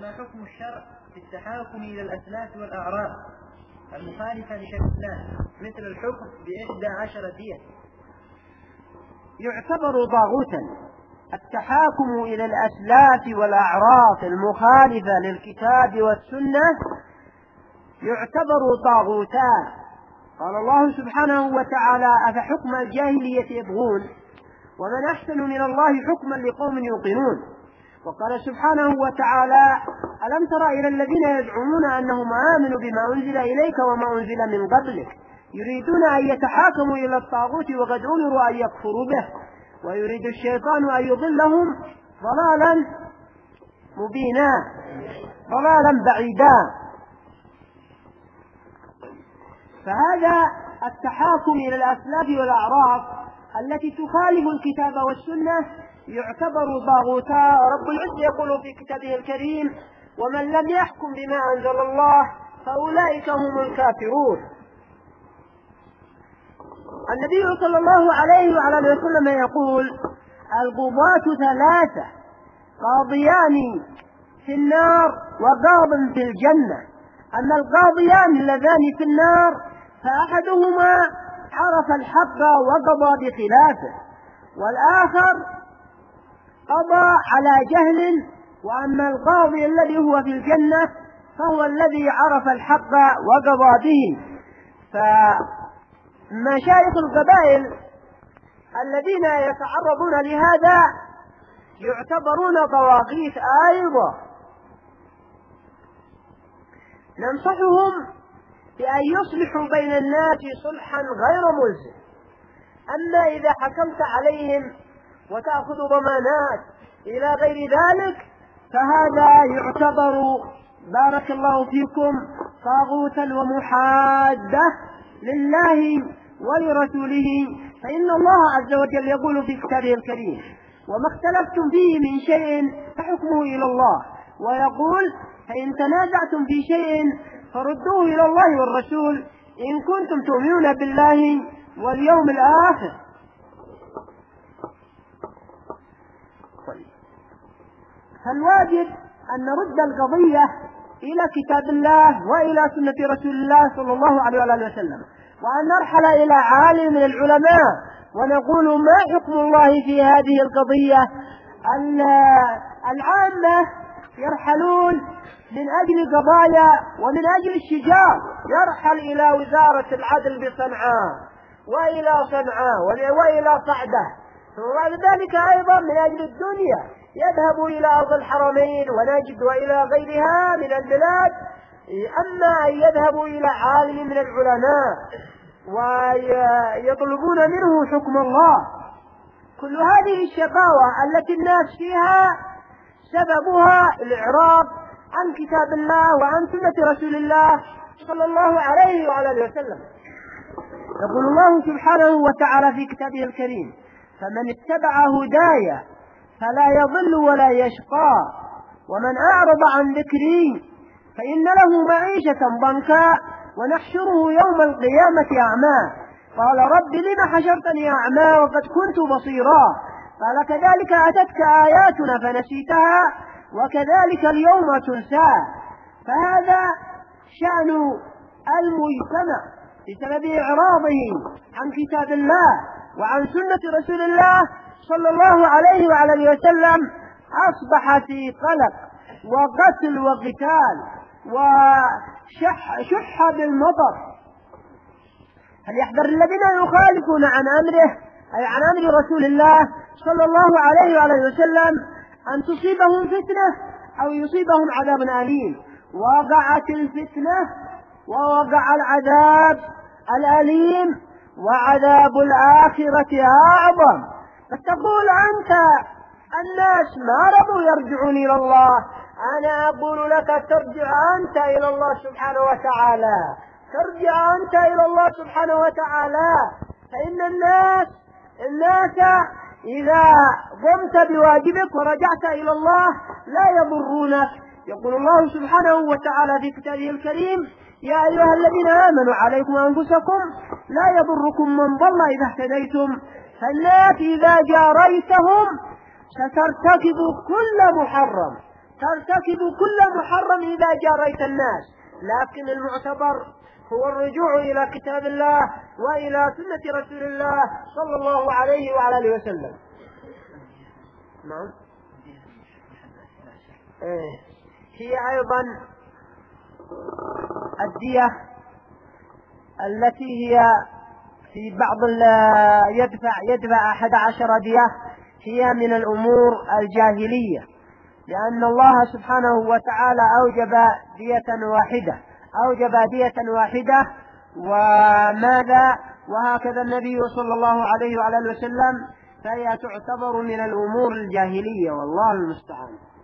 فما حكم الشرع في التحاكم إلى الأسلاف والأعراف المخالفة لشرع الله مثل الحكم ب11 دية؟ يعتبر طاغوتا. التحاكم إلى الأسلاف والأعراف المخالفة للكتاب والسنة يعتبر طاغوتا. قال الله سبحانه وتعالى: أفحكم الجاهلية يبغون ومن أحسن من الله حكما لقوم يوقنون. وقال سبحانه وتعالى: ألم تر إلى الذين يزعمون أنهم آمنوا بما أنزل إليك وما أنزل من قبلك يريدون أن يتحاكموا إلى الطاغوت وقد أمروا أن يكفروا به ويريد الشيطان أن يضلهم ضلالا مبينا ضلالا بعيدا. فهذا التحاكم إلى الأسلاف والأعراف التي تخالف الكتاب والسنة يعتبر طاغوتا. رب العزة يقول في كتابه الكريم: ومن لم يحكم بما أنزل الله فأولئك هم الكافرون. النبي صلى الله عليه وعلى اله وسلم يقول: القضاة ثلاثة: قاضيان في النار وقاض في الجنة. أما القاضيان اللذان في النار فأحدهما عرف الحق وقضى بخلافه، والآخر قضى على جهل. وأما القاضي الذي هو في الجنة فهو الذي عرف الحق وقضى به. فمشايخ القبائل الذين يتعرضون لهذا يعتبرون طواغيت أيضا. ننصحهم بأن يصلحوا بين الناس صلحا غير ملزم. أما إذا حكمت عليهم وتأخذ ضمانات إلى غير ذلك فهذا يعتبر بارك الله فيكم طاغوتا ومحادة لله ولرسوله. فإن الله عز وجل يقول في كتابه الكريم: وما اختلفتم فيه من شيء فحكمه إلى الله. ويقول: فإن تنازعتم في شيء فردوه إلى الله والرسول إن كنتم تؤمنون بالله واليوم الآخر. فالواجب أن نرد القضية إلى كتاب الله وإلى سنة رسول الله صلى الله عليه وسلم، وأن نرحل إلى عالم من العلماء ونقول: ما حكم الله في هذه القضية؟ العامة يرحلون من أجل قضايا ومن أجل الشجار، يرحل إلى وزارة العدل بصنعاء وإلى صنعاء وإلى صعدة، وبعد ذلك أيضا من أجل الدنيا يذهب إلى أرض الحرمين ونجد وإلى غيرها من البلاد. أما أن يذهبوا إلى عالم من العلماء ويطلبون منه حكم الله، كل هذه الشقاوة التي الناس فيها سببها الإعراض عن كتاب الله وعن سنة رسول الله صلى الله عليه وعلى وسلم. يقول الله سبحانه وتعالى في كتابه الكريم: فمن اتبع هدايا فلا يضل ولا يشقى ومن أعرض عن ذكري فإن له معيشة ضنكا ونحشره يوم القيامة أعمى. قال: رب لم حشرتني أعمى وقد كنت بصيرا. قال: كذلك أتتك آياتنا فنسيتها وكذلك اليوم تنسى. فهذا شأن المجتمع بسبب إعراضه عن كتاب الله وعن سنة رسول الله صلى الله عليه وعلى وسلم، أصبح في قلق وقتل وقتال وشح بالمطر. فليحذر الذين يخالفون عن أمره أي عن أمر رسول الله صلى الله عليه وعلى وسلم أن تصيبهم فتنة أو يصيبهم عذاب أليم. وقعت الفتنة ووقع العذاب الأليم وعذاب الآخرة أعظم. فتقول أنت: الناس ما رضوا يرجعون إلى الله. أنا أقول لك: ترجع أنت إلى الله سبحانه وتعالى، ترجع أنت إلى الله سبحانه وتعالى. فإن الناس إذا قمت بواجبك ورجعت إلى الله لا يضرونك. يقول الله سبحانه وتعالى في كتابه الكريم: يا أيها الذين آمنوا عليكم أنفسكم لا يضركم من ضل إذا اهتديتم. فالناس إذا جاريتهم سترتكب كل محرم ترتكب كل محرم إذا جاريت الناس، لكن المعتبر هو الرجوع إلى كتاب الله وإلى سنة رسول الله صلى الله عليه وعلى آله وسلم. نعم. هي أيضا الدية التي هي في بعض يدفع 11 دية، هي من الأمور الجاهلية، لأن الله سبحانه وتعالى أوجب دية واحدة وماذا، وهكذا النبي صلى الله عليه وعلى آله وسلم، فهي تعتبر من الأمور الجاهلية، والله المستعان.